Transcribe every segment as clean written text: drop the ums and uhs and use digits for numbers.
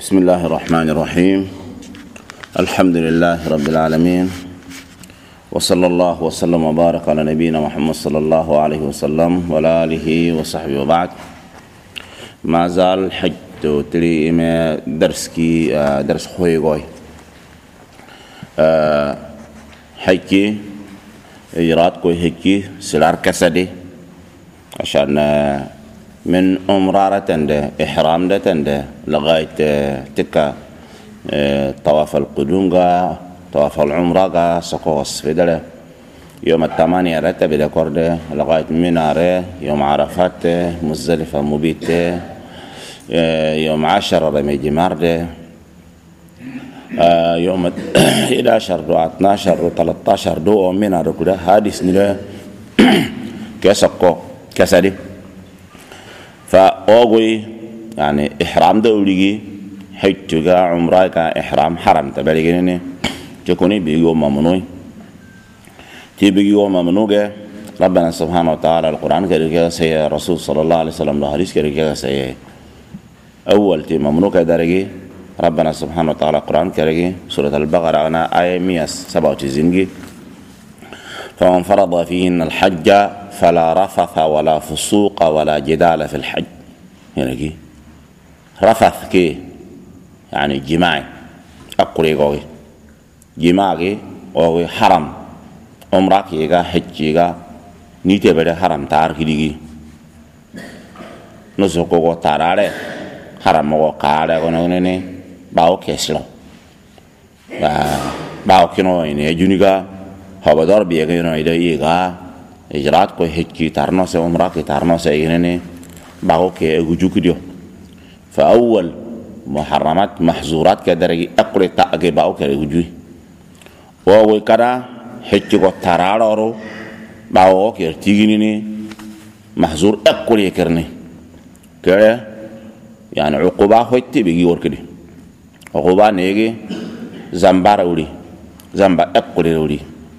بسم الله الرحمن الرحيم. الحمد لله رب العالمين، وصلى الله وسلم وبارك على نبينا محمد صلى الله عليه وسلم وعلى آله وصحبه وبعد. ما زال حج تري إما درس خوي قوي حجي إجراءات كوي حجي سلار كسدي عشان من أمرارة تند إحرام ده تند لغاية تكا طواف القدوم طواف العمرة سقوس في دله يوم الثمانية رتب ده كرده لغاية مناره يوم عرفات مزدلفة مبيت يوم 10 رمي جمار ده يوم 11 دو 12 دو 13 دو مناره كده هادي سنة كسقو كسدي فأوغي يعني إحرام دولي حجة عمرة كإحرام حرم تبالي تكوني بيجو ممنوع تبيجو ممنوع ربنا سبحانه وتعالى القرآن كريكا سي رسول صلى الله عليه وسلم الحديث كريكا سي أول تي ممنوع كدرجة ربنا سبحانه وتعالى القرآن كريكا سورة البقرة أنا آية 197 فمن فرض فيهن الحج فلا رفث ولا فسوق ولا جدال في الحج. هنا كي رفث كي يعني جماعي أقولي قوي جماعي قوي حرام عمرك يجا حج يجا نيته بده حرام تار كديجي نسوكو تاراره حرام مو كاره كونه باو كسلو باو كنو إني جونيكا هبادار بيجي نايدا يجا إجراءات كوي حجي تارنو سه عمرك تارنو سه إنني باو كي أجوجو كديو فأول محرمات محظورات كدرجة أقول تأجي باو كي أجوجي وهو كذا حجي كو تارارو باو كي تيجيني محظور أقول يكرني كذا يعني عقوبة حجي بيجي وركدي عقوبة نيجي زمبار أولي زمبار أقول أولي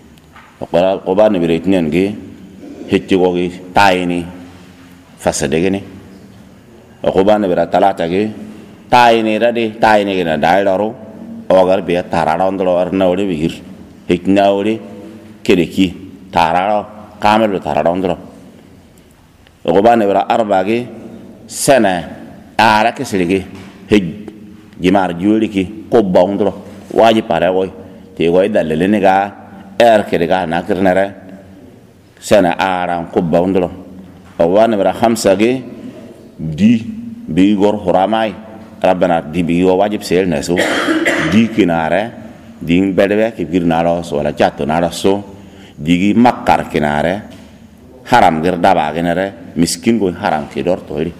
عقوبة نبريتنين كي حجي كو تايني فسدقني عقوبة نبرة ثلاثة كي تايني ردي تايني كنا دايلارو أوغر بيا تارارا اندلو أرنا ولي بيجير هكنا ولي كدكي تارارا كامل تارارا اندلو عقوبة نبرة أربعة كي سنة أعرق سلكي هج جمار جولي كي كوبا اندلو واجب باراوي تيغوي دللني كا كدكا ناكر نرى سنة أعرق كوبا اندلو عقوبة نبرة 5 كي دي بيغور حراماي ربنا دي بيغو واجب سيل نسو دي كناره دي بدبه كبير نارس ولا جاتو نارسو دي مكر كناره حرام غير دابا كناره مسكين كو حرام كيدور تويري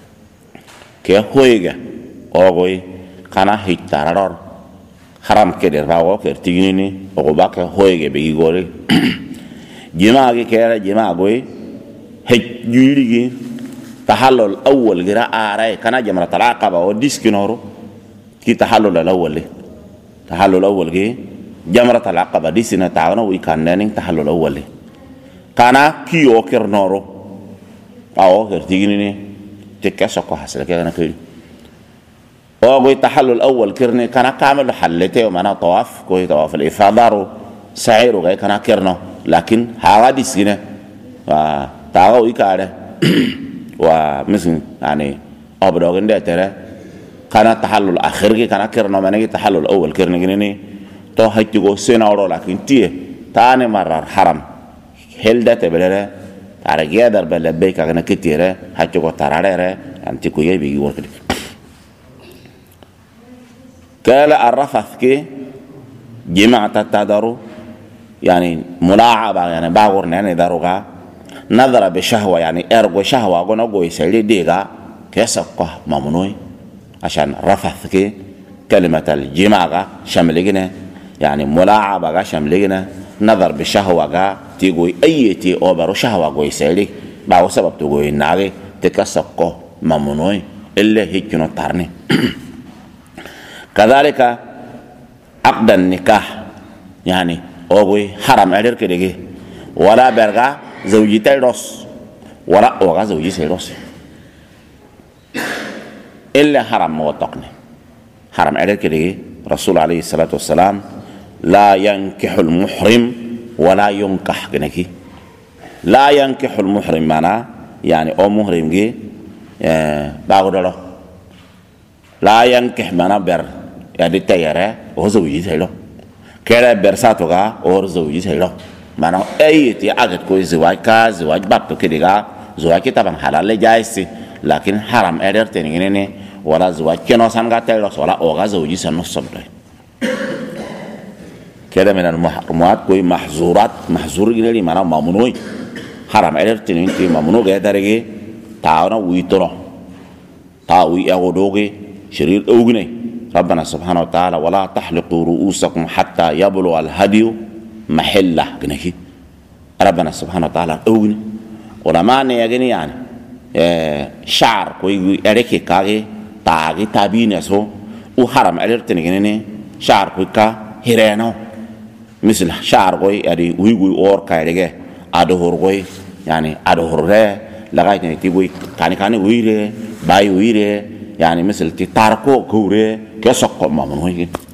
كي هويغا اوغوي كانا هيتارار حرام كيدر باو كرتيني اوغبا كي هويغا بيغوري جماعه كيرا جماعه غوي هيجيري تحلل الأول جراء آراء كان جمرة العقبة وديسك نورو كي تحلل الأول لي تحلل الأول كي جمرة العقبة ديسنا تعاونوا ويكان نين تحلل الأول لي كان كي أوكر نورو أو أوكر تيجيني تكسر حصل كي أنا كذي أو تحلل الأول كرني كان كامل حلته ومنا طواف كوي طواف الإفاضة سعيره كي كان كرنه لكن هذا ديسنا تعاونوا ويكاره ومثل يعني أبرقين ده ترى كان التحلل الأخير كان كرنا ما نيجي التحلل الأول كرنا جنني تو هيجوا سنة أورو لكن تيه تاني مرة حرام هل ده تبلره تارجع در بلبي كأنه كتيره هيجوا تراره أنتي كويه بيجي وركدي كلا الرفث كي جماعة تدارو يعني ملاعبة يعني باور يعني داروغا نظر بشهوة يعني أرجو شهوة قلنا قوي سيلي ديجا كيسقه ممنوع عشان رفث كي كلمة الجماعة شملجنا يعني ملاعبة شملجنا نظر بشهوة تيجي أي تي أوبر شهوة قوي سيلي بعو سبب تقوي الناقي تكسقه ممنوع إلا هيك نطرني كذلك عقد النكاح يعني أوبي حرام عليك كده ولا برجع زوجتي روس ولا أوغا زوجي سيروس إلا حرام موتقني حرام عليك لي رسول عليه الصلاة والسلام لا ينكح المحرم ولا ينكح كنكي لا ينكح المحرم معنا يعني أو محرم جي باغدلو لا ينكح معنا بر يعني تياره هو زوجي سيلو كلا برساتوغا أو زوجي سيلو معنا أي تي أجد كوي زواج كا زواج بابتو كديغا زواج طبعا حلال جايسي لكن حرام أدر تنيني ولا زواج كنو سانغا تيلو ولا أوغا زوجي سنوسم كده من المحرمات كوي محظور إلى معنا ممنوع حرام أدر تنين كي ممنوع جاي درجة تاونا ويترو تاوي أغدوغي شرير أوغني ربنا سبحانه وتعالى ولا تحلقوا رؤوسكم حتى يبلغ الهدي محله كنكي ربنا سبحانه وتعالى أوغني ولما نيجي يعني شعر كوي أريكي كاغي تاغي تابينسو وحرام أدر تنين شعر كوي كا هيرانو مثل شعر كوي أدي ويغوي أور كايرجع أدهور كوي يعني أدهور لغاية نتيجي كاني ويره باي ويره يعني مثل تتاركو كورة كسق ممنوع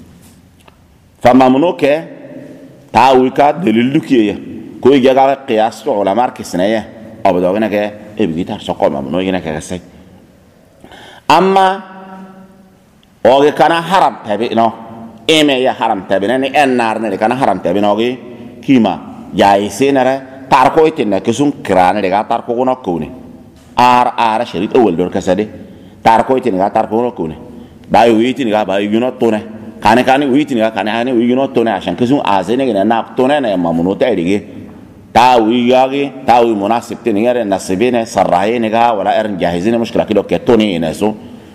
فممنوع ك تاوي كا دليل كيه كوي جاء قياس على ماركس نية أبدا ك إبغي تارسق ممنوع هنا كسي أما أوجي كان حرام تبينه إيمه يا حرام تبينه النار نري كان حرام تبينه أوجي كيما جايسي نرى تاركو يتنا كسون كرانة دكا تاركو كنا كوني آر شريط أول دور كسادي تاركو يتنا تاركو كنا كوني باي ويتنا باي يجونا تونا كاني ويتنا كاني ويجونا تونا عشان كسون آزينه كنا ناب تونا نه ممنوع تأريجي تاوي ياغي تاوي مناسب تنير نسبينه سراهين كا ولا إرن جاهزين مشكلة كده كتوني إنسو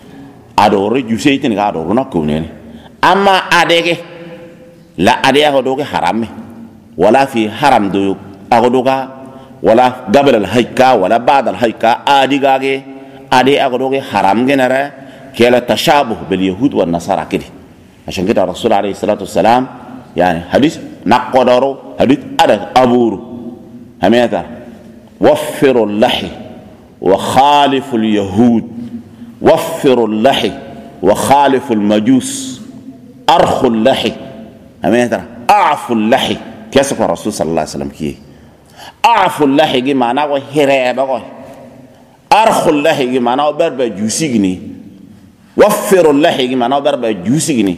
أدور جوسي تنير أدور كنا أما أديك لا أديك أدوك حرامي ولا في حرام دو أغدوغا ولا قبل الهيكا ولا بعد الهيكا آدي أغدوغي حرام جنرا كلا تشابه باليهود والنصارى كده عشان كده الرسول عليه الصلاة والسلام يعني حديث نقدروا حديث أدى أبورو هميتا وفروا اللحي وخالف اليهود وفروا اللحي وخالف المجوس أرخوا اللحي هميتا أعفوا اللحي كيسك الرسول صلى الله عليه وسلم كيه أعفو الله يجي معنا وهرب أقول أرخو الله يجي معنا وبرب جوسيني وفر الله يجي معنا وبرب جوسيني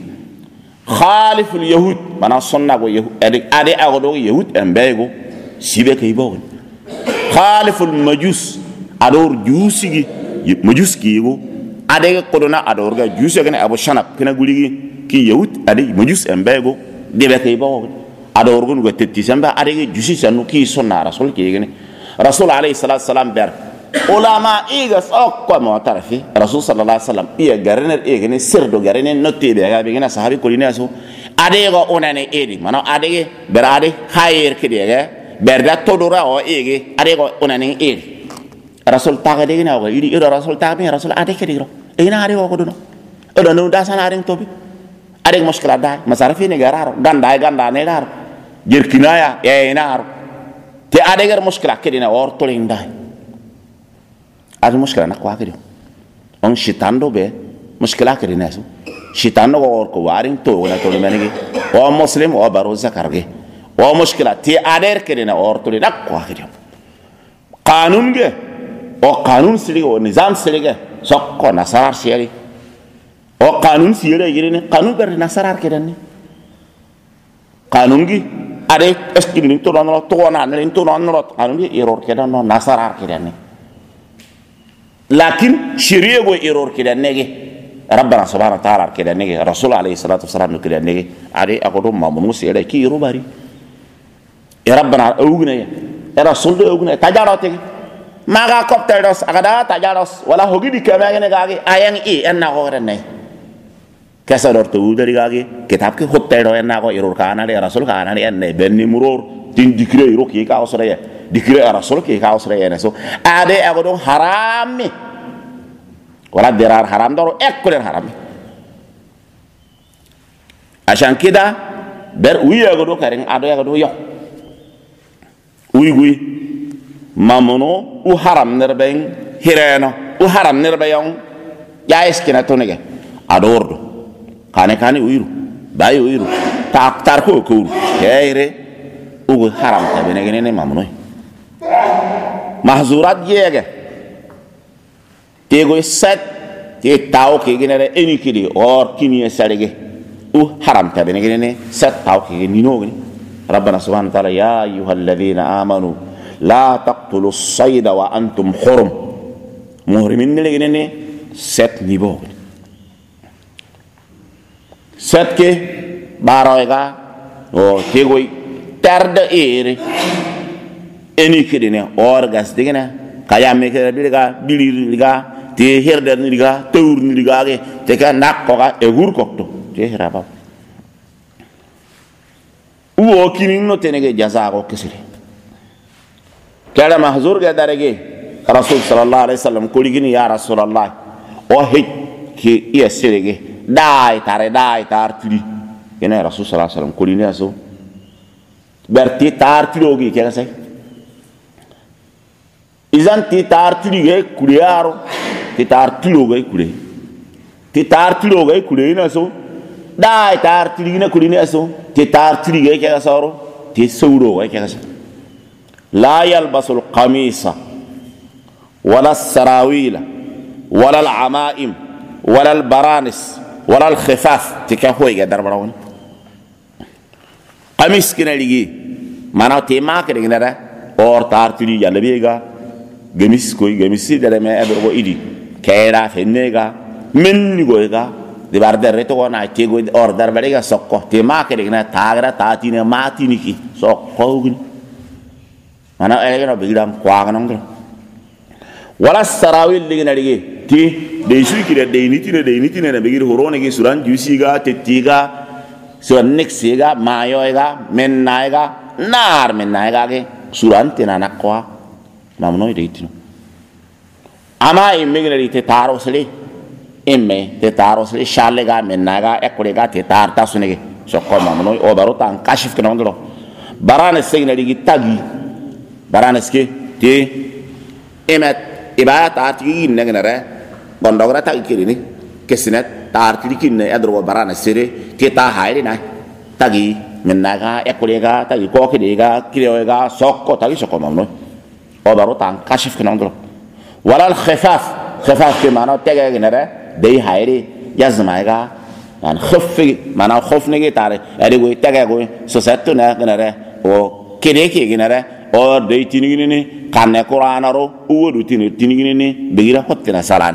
خالف اليهود معنا صنع ويهود أدي أقولوا يهود أمبيجو سيبك يبون خالف المجوس أدور جوسي مجوس كيجو أدي كورونا أدور جوسي كنا أبو شنب كنا قولي كي يهود أدي مجوس أمبيجو ديبك يبون ada organ go tetti samba adege jusi sanu ki sonna rasul ki gene rasul alayhi salatu wasalam ber ulama iga sokko mo tarafi rasul sallallahu alaihi wasallam iya garner e gene sirdo garene notti be ga be gene sahabi ko lina so adego onane edi mano adege berade khair ki dege berda todora o ege adego onane edi rasul taga de gene o idi rasul taga rasul adeke digro ina adego ko duno odo no dasana ring tobi adeg mushkila dai masarafi ne gararo ganda ne dar jerkinaya ya inar te adegar mushkila kedina orto lindai ad mushkila na kwa kedio on shitando be mushkila kedina so shitando or ko warin to wala to menegi o muslim o baro zakarge o mushkila te ader kedina orto lina kwa kedio qanun ge o qanun sili o nizam sili ge sokko nasarar sili o qanun sili yirine qanun ber nasarar kedani qanun gi ade eski ni to non to na ne to non qanun gi error kedan no nasarar kedani lakin shiriye go error kedani ge rabbana subhanahu wa ta'ala kedani ge rasul alayhi salatu wasalam kedani ge ade akodo mamun sili ki rubari ya rabbana ugna ya rasul do ugna tajarate maga kopteros agada tajaros wala hogidi kamagene gage ayang I enna go renne kesa dor to udari gage kitab ke hottero enna go irur kana de rasul kana de enne benni muror tin dikre iro ki ka osre ya dikre rasul ki ka osre ya so ade agodo harami wala derar haram doro ekkuler haram ashan kida ber uyi agodo karing ado agodo yo uyi gui mamono u haram nerben hireno u haram nerbeyon ya eskina tonege adordo kane uiru bayi uiru tar ko kere ugu haram tabene gene mamnoy mahzurat yege tego set te taw ke gene eni kidi or kini sarege haram tabene gene set taw ke ni no gene rabbana subhanahu wa ta'ala ya ayyuhalladhina amanu la taqtulus sayda wa antum hurum muhrimin ne gene set ni bo set ke baroega o tego tarda ere eni kidine orgas digina kayame ke biliga te herder ni diga tawur ni diga ge te ka nakko ga e gur kokto te heraba uo kinin no tenege jaza ko kesire kala mahzur ga darege rasul sallallahu alaihi wasallam ko ligini ya rasulullah o he ki yesirege dai tartiri kene rasul sallallahu alaihi wasallam ko ligini aso berti tartirogi kega sai izan ti tartirige kuriaro ti tartiroge kure ti tartiroge kure na so dai tartirige kure na so ti tartirige kega soro ti sawro kega sa la yalbasul qamisa wala sarawila wala al-amaim wala al-baranis wala al-khifaf ti ka hoyga darbarawon qamis kina ligi mana te makre ngara or tartiri yalla biega gemis koy gemisi dere me ebro idi kera fennega menni goega de barder reto na te go or dar barega sokko te makre ngana tagra tatine matini ki sokko gni mana egeno bigidam kwaga ngro wala sarawil ligina ligi ti de sukire de nitine na bigir horone gi suran jusiga tettiga so next ga mayo ga mennaega nar mennaega ge surante na nakwa mamno iditino ama immigre te taro sele emme te taro sele shale ga mennaega ekole ga te tar tasunege sokko mamno o baro tan kashif ke nondro barane segna digi tagi barane ske te emet ibaya tati negnere gondogra tagi kirini kesinet tartiri kinne adro barana sere kita haire na tagi mennaga ekolega tagi kokidega kireoga sokko tagi sokko mamno o baro tan kashif kinondro wala al khifaf ke mana tega ginere dei haire yazmaiga an khiffi mana khofnege tare ade go tega go so setto na ginere o kireke ginere o dei tinigini kanne qur'anaro uwodu tinigini begira hotina salani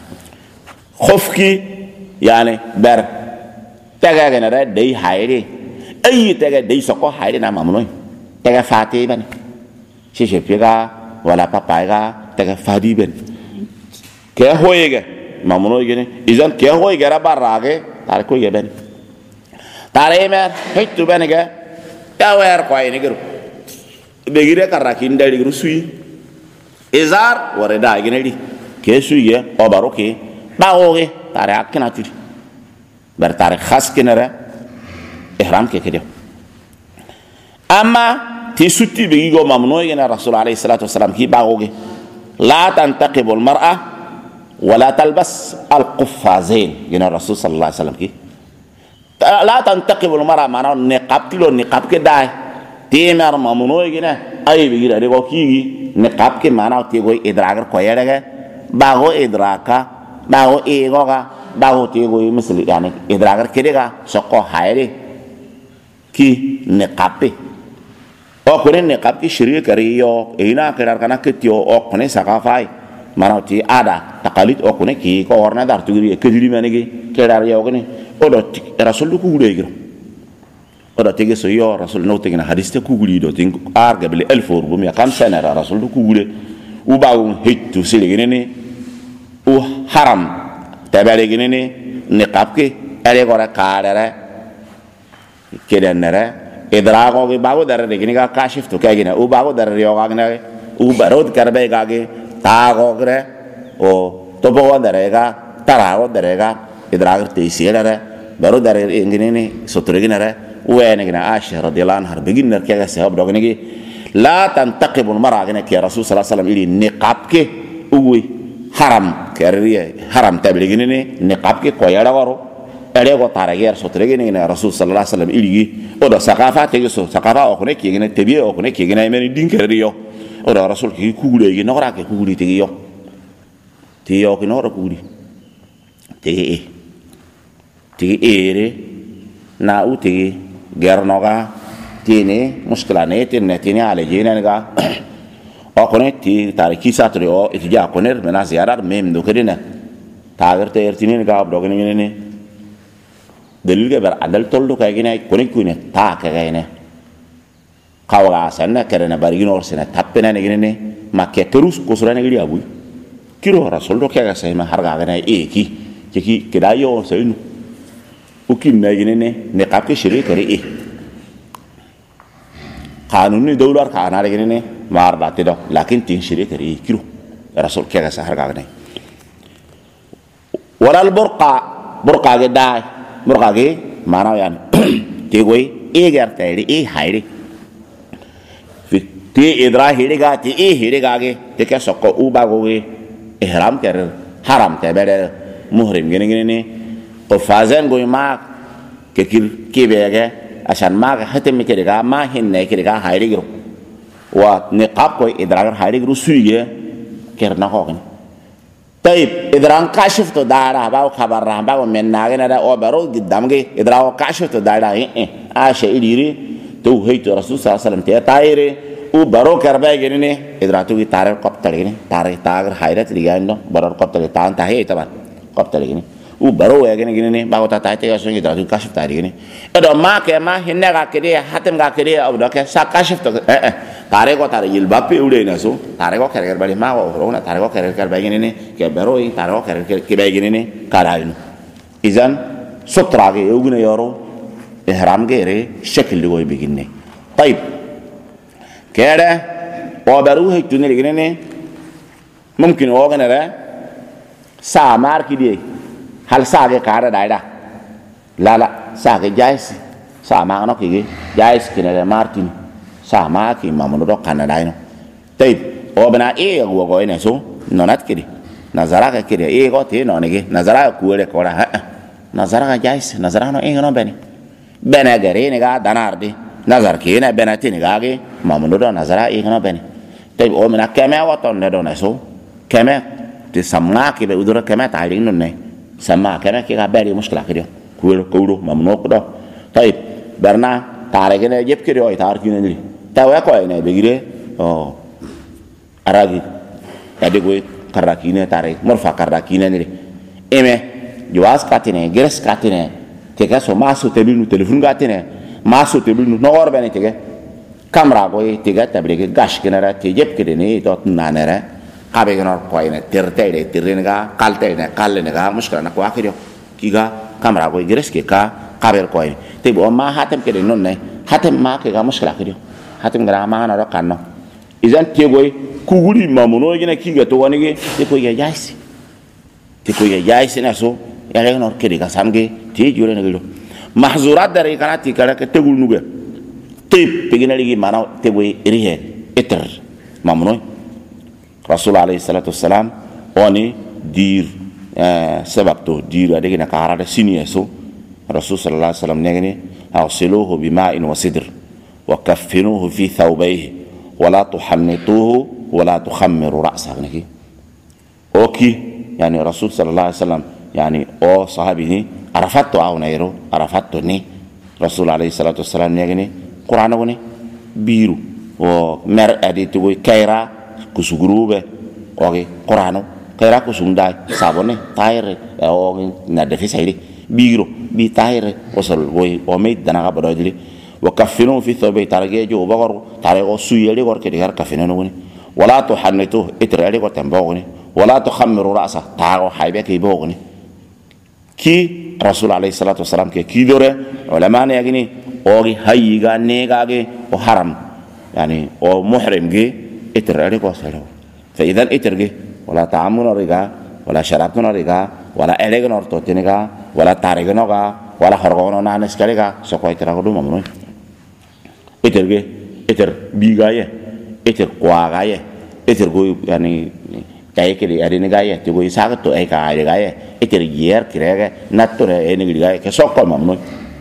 khofki yani ber tega genere dei haire ay tega dei soko haire na mamno tega fati ban shishe piga wala papaiga tega fadi ben ke hoyege mamno gene izan ke hoyege ra barage tar ko yeben tare mer hitu benege tawer ko ay nigeru begire karakin dali rusui izar wore da gene di ke suye o baroke baoge tare akena tiri ber tare khas kenere ihram ke kedio amma ti sutti be go mamno yena rasul alayhi salatu wasalam ki baoge la tantaqibu al mar'a wala talbas al quffazain yena rasul sallallahu alaihi wasallam ki la tantaqibu al mar'a mana niqab tilo niqab ke dai ti mer mamno yena ay be gira de go ki niqab ke mana ti go idragar ko yerege bago idraka bago egoga bago tego misli yani idragar kedega sokko hayre ki niqabe o ko ne niqab ki shiriye kariyo ina kerar kana ketio o ko ne sakafai marati ada taqalid o ko ne ki ko orna dar tugiri kediri manegi kerar yo ko ne o do rasul ku gure giro o do tege so yo rasul no tege na hadiste ku guri do tin arga bil 1405 na rasul ku gure u bawo hitu siligene ne u haram tabare gine niqab ke are gora karare kedenere idrago ge bago dare gine ga kashif to kagina u bago dare yo ga gine u barod karbe ga ge tago gre o to bo dare ga tarago dare ga idrago te siere baro dare gine ne sotre gine re u ene gine aisha radhiyallahu anha begin ke ga sahab do gine la tantaqibu al mar'a gine ke rasul sallallahu alaihi wasallam ili niqab ke uwi haram kariye haram tabligini ne niqab ke ko yara waro ere go tarager so trege ne rasul sallallahu alaihi wasallam iligi o do sakafa te so sakafa o ne ki ne tebi o ne ki ne men dinkere yo o do rasul ki kugule gi no ra ke kuguli te yo ti yo ki no ra kuguli te ere na uti gernoga tini muskila ne tini ale jina ga o kone ti tariki satri o itija koner mena ziyarar mem do kedina tagar te ertini ga abdo ne dalil ga ber adal toldo ka gine kone kune ta ka gine kawga sanna kerena barigin or sena tappena ne gine makke terus ko surane gidi abu kiro rasul do ka ga sai ma harga ga ne ki kedayo sai nu ukim na gine ne kapke shiri kare قانوني دولار كأنا لكنني ما أربعة ده لكن تنشري كريه كيلو رسول كذا سهر كأني ولا برقع جداي برقع جي ما أنا يعني تيجي غير تيري هايري في تي إدرا هيري كا تي هيري كاجي تكيا سكوا وباغوي إحرام كرر حرام تبرر محرم جنني قفازن قوي ما كيل كيبيعه عشان ما هتم كده ما هن كده هايريجرو ونقاب كوي إدراك هايريجرو سويه كرنا هوكن طيب إدراك كاشف تدارا باو خبر باو من ناقنا ده أو برو قدام كي إدراك كاشف تدارا عاش إديري تو هي تو رسول صلى الله عليه وسلم تياري وبرو كرباي جنني إدراك تو تاريخ قبتليني تاريخ تاجر هايرت رجعنا برو قبتلي تان تاهي طبعا قبتليني وبرو gini bago ta tai te so ngi dra kashif ta gini edo ma ke ma hinna ga kede hatem ga kede abu do ke sa kashif to tare ko tare yil bappe ude na so tare ko kere bali ma wo na tare ko kere ba gini ne ke bero yi tare ko kere ke ba gini ne kara inu izan sutra ge ugune yoro ihram ge re shakl go biginne طيب kede o beru he tunne gini ne mumkin o gane ra sa mar ki die hal sage kara daida la sage jais sama no ki jais kinere martin sama ki mamuno do kana daino tayib o bana go go ina so nonat kidi nazara ka kidi go te no ne nazara ku re ko ra nazara ka jais nazara no no bene gare ne ga danardi nazar ki ne bene tin ga ge mamuno do nazara no bene tayib o mena keme wa ton ne do na so keme ti samna ki be udura keme ta ri no ne sama كنا كي غباري مشكلة كده كورو ممنوع كده طيب برنا تارجنا جيب كده أي تارجنا نري تاوي أكو أي نبيجري أراجي تادي كوي كراكينة تاري مرفع كراكينة نري إمه جواز كاتينه جرس كاتينه تيجا سو ماسو تبينو تلفون كاتينه ماسو تبينو نور بني تيجا كاميرا كوي تيجا تبريك غاش كنارا تيجيب كده ني توت نانرا kabe ganor poine tertede tirrenga kaltene kallenega muskala na ko akiro kiga kamera ko igres ke ka kaber ko te bo ma hatem ke non ne hatem ma ke ga muskala akiro hatem gara ma na ro kanno izan te goy kuguri mamuno gina kiga to woni ge te ko ya yaisi na so ya le nor ke ga samge te jure na gelo mahzurat dare kana ti kala ke tegul nuga te pegina ligi mana te goy rihe eter mamuno rasul alayhi salatu wassalam oni dir sebab to dir ade gina kara da sini so rasul sallallahu alaihi wasallam negni awsiluhu bima'in wa sidr wa kaffinuhu fi thawbayhi wa la tuhannituhu wa la tukhammiru ra'sahu niki oki yani rasul sallallahu alaihi wasallam yani o sahabi ni arafatto aw nairo arafatto ni rasul alayhi salatu wassalam negni qur'an woni biru o mer adi to kayra kusugurube oke Qur'ano kera kusundai sabone tayre o na defi sayri biro bi tayre osol boy o me dana ga bododili wa kaffinu fi thawbi targe jo bagor tare o suyeli gor ke digar kafinu woni wala tuhannitu itrali ko tembo woni wala tukhammiru ra'sa tago haybe ke bo woni ki rasul alayhi salatu wasalam ke kidore ulama ne yagini ogi hayiga negage o haram yani o muhrim ge إتر أريكو سلو فإذا إترجي ولا تعامل رجع ولا شرابنا رجع ولا أريجنا أرتوتينجا ولا تاريجنا ولا خرجنا نانس كريجا سكوا إتراكودو ممنوع إتر بيجاية إتر قواعية إتر يعني kay ke ade ni gaye te go isaga to ay ka ade gaye eter yer kirege natore e ni gaye ke sokko mamnu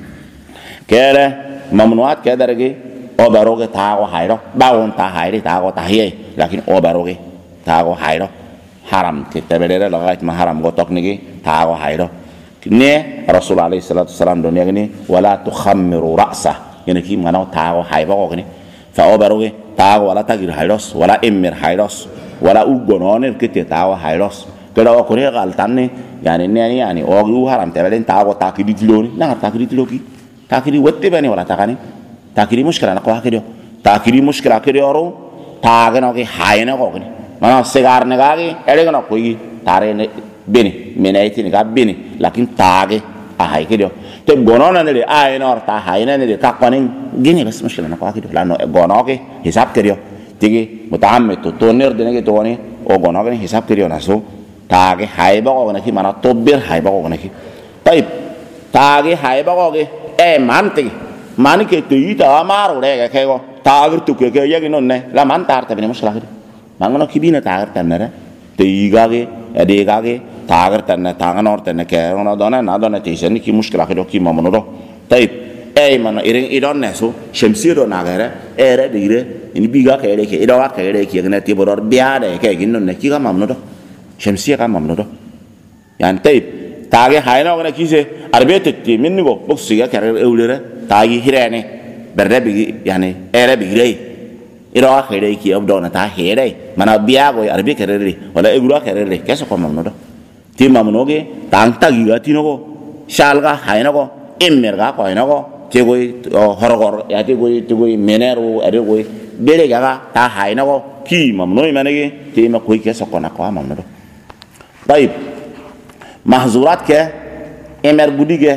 kere mamnuat ke darage o baroge ta go hayro bawon ta hayri ta go ta hiye lakin o baroge ta go hayro haram ke tabere la gait ma haram go tok nigi ta go hayro ne rasul alayhi salatu wasalam do ne wala tukhammiru ra'sa yani ki mana ta go hayba go ni fa o baroge ta go wala tagir hayros wala emir hayros wala ugononer kete tawa hayros kala ko re galtanne yani o haram tabelen tawa takidi tiloni na takidi tiloki takidi wette bani wala takani takidi mushkila na ko hakido takidi mushkila kido ro taagano ke hayna ko ni mana segar ne gagi ede no ko yi tare ne beni menaiti ne ga beni lakin taage a hay kido te gonona ne ayna or ta hayna ne ka konin gini bas mushkila na ko hakido la no gonoke hisab kido tigi mutahammid to tonner dene ke toni o gono ke hisab kiriyo naso taage hayba ko na ki mana tobbir hayba ko na ki tayib taage hayba ko ke manti mani ke to ita amaru re ke ko taagir to ke yagi non ne la man tar ta bini mushkila ke mangono ki bina taagir tan ne te iga ke ade ga ke taagir tan ne tagan or tan ne ke ono dona na dona te sen ki mushkila ke do ki mamono do tayib mana iring idon neso shemsiro nagare ere dire ini biga ke ere ke idawa ke ere ke ne tiboror biade ke ginno ne ki ga mamno do shemsiya ga mamno do yan taib tage hayno ne kise arbete ti minnigo boksiga kare eulere tagi hirene berde bi yani ere bi rei idawa ke ere ki obdo na ta here mana biago arbe ke ere wala egura ke ere ke so ko mamno do ti mamno ge tang tagi ga tinogo shalga hayno go immerga ko hayno go tegoi horogor ya tegoi menero adegoi bere gaga ta hayna ko ki mamnoi manege te ma koi ke sokona ko mamno do tayib mahzurat ke emer gudige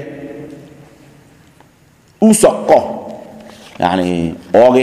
usokko yani oge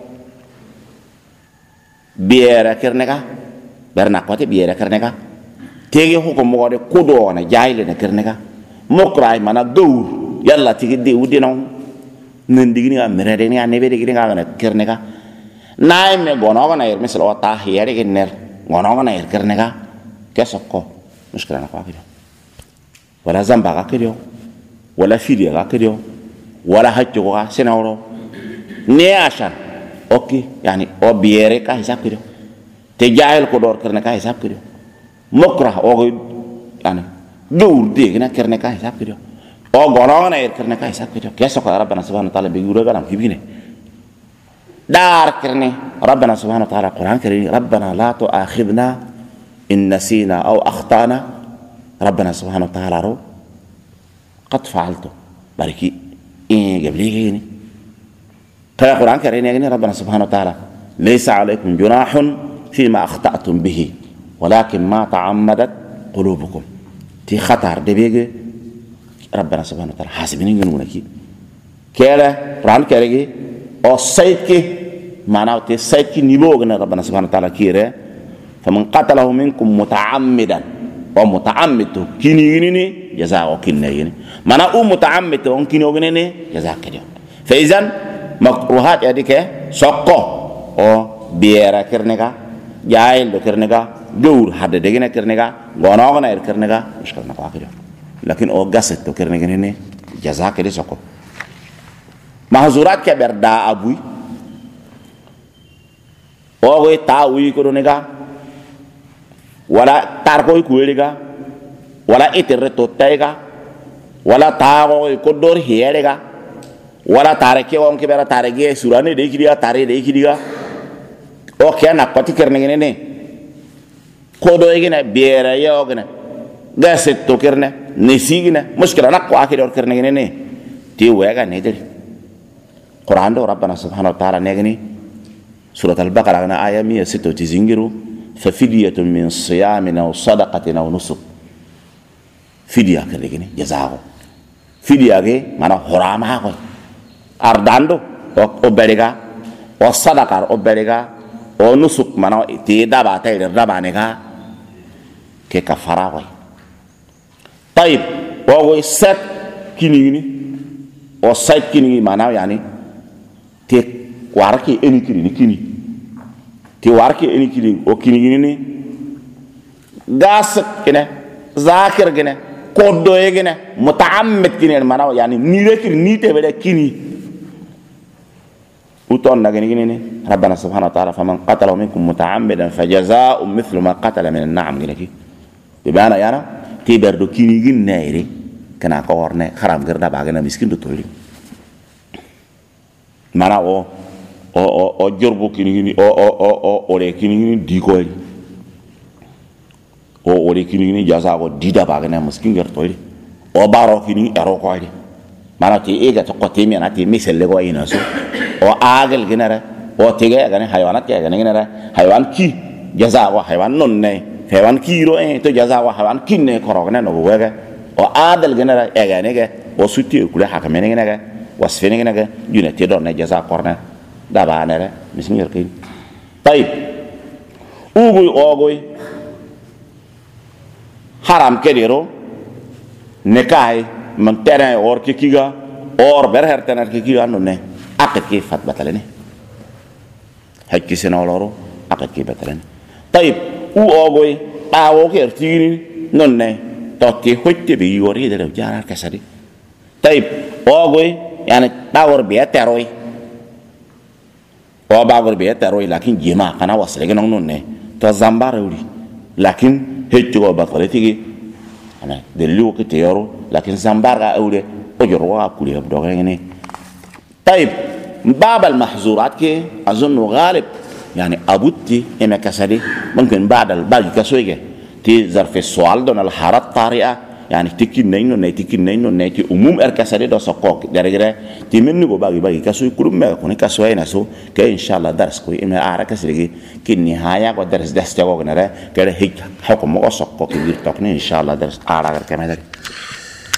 biera kernega berna ko te biera kernega tege hukum mo de kudo na jayle na kernega mokray mana gawur yalla tigi de udino ndigini ga merede ni anebe de ginga na kernega nay me gono na er misal wata hiyare ginner gono na er kernega kesokko mushkila na kwakido wala zamba ga kido wala fidia ga kido wala hajjo ga senawro ne ashan oki yani o biere ka hisab kido te jaayel ko dor kernega hisab kido mokra o yani dur de gina kernega hisab kido o gono na er kerne kai sakito keso ko rabbana subhanahu wa ta'ala be gura galam kibine dar kerne rabbana subhanahu wa ta'ala quran karim rabbana la tu'akhidna in nasina aw akhtana rabbana subhanahu wa ta'ala ro qad fa'altu bariki قبليه قال القرآن الكريم ربنا سبحانه وتعالى ليس عليكم جناح فيما أخطأتم به ولكن ما تعمدت قلوبكم تي خطر دبيغ ربنا سبحانه وتعالى حاسبين ينونكي كلا القرآن الكريم او سيدك معناه تي سيدك نيبوغنا ربنا سبحانه وتعالى كيره فمن قتله منكم متعمدا ومتعمد كينيني جزاء كينيني معناه متعمد وكينيني جزاء كده فإذن مكروهات يديك سقو او بيرا كرنكا جايل دو كرنكا دور حد دغنا كرنكا غونوغنا كرنكا مشكل نقوا كده لكن او غاست دو كرنكا ني جزاء كده سقو محظورات كبردا ابوي او تاوي كرنكا ولا تاركوي كويلغا ولا اترتو تايغا ولا تاغو كودور هيرغا wala tare ke won ke bera tare ge surane de kidiga tare de kidiga o ke na pati kerne ne ko do egina biera yo gna gaset to kerne ne sigina mushkila na ko akide or kerne ne ti wega ne de Quran do rabbana subhanahu wa ta'ala ne gni surat al-baqara na aya 106 tizingiru fa fidyatun min siyamin aw sadaqatin aw nusuk fidya kerne gni jazao fidya ge mana horama ko ardando o berega o sadaqar o berega o nusuk mana ti daba tay rabane ga ke kafara way tayib o set kinini o set kinini mana yani te warki eni kini ti warki eni kini o kinini قاسق كنا ذاكر كنا كودو كنا متعمد كنا المناو يعني نيرك نيته بدا كني وتون نغني ربنا سبحانه وتعالى فمن قتل منكم متعمدا فجزاء مثل ما قتل من النعم كنكي بمعنى يعني تبردو كني نيري كنا كورنه خرام غير باغنا مسكين دو تولي مانا o jorbo kini o le kini di ko o le kini jaza ko dida bagana muskin ger toy o baro kini ero ko ide mana ti ega to ko temi na ti misel go ina so o agal ginara o tege ga ne haywanat ke ga ne ginara haywan ki jaza ko haywan non ne haywan ki ro to jaza ko haywan kin ne ko ro ne no wega o adal ginara e ga ne ga o sutti ku la hakame ne ga wasfene ga yuna te don ne jaza korna دابا أنا مش ميركين طيب أوغوي حرام كديرو نكاي من ترى أور كيكيغا أور برهر تنار كيكيغا نونه أكيد كيف فات بتلني هكي سنالورو أكيد كيف بتلني طيب أوغوي أوغو كيرتيني نونه تأتي حتى بيوري ده جارار كسري طيب أوغوي يعني تاور بيتروي o bagor be taro lakin jema kana wasle gnon nonne to zambare wuri lakin heccu go bakore tigi ana de liwo ke teyoro lakin zambara awre o jorwa kuli do ngene طيب باب المحظورات كي اظن غالب يعني ابوتي اما كسدي ممكن بعد الباقي كسويجه تي ظرف السؤال دون الحارات طارئه يعني تكي نينو نيتكي نينو نيتي عموم اركسري دو سوكوك دارغرا تي مني go bagi kasu kurum me ko ni kasu ayna so ke inshallah dars ko ina ara kasrigi kin nihaya ko dars das jago nare ke hik hukum ko sokko ki bir tok ni inshallah dars ara gar kameda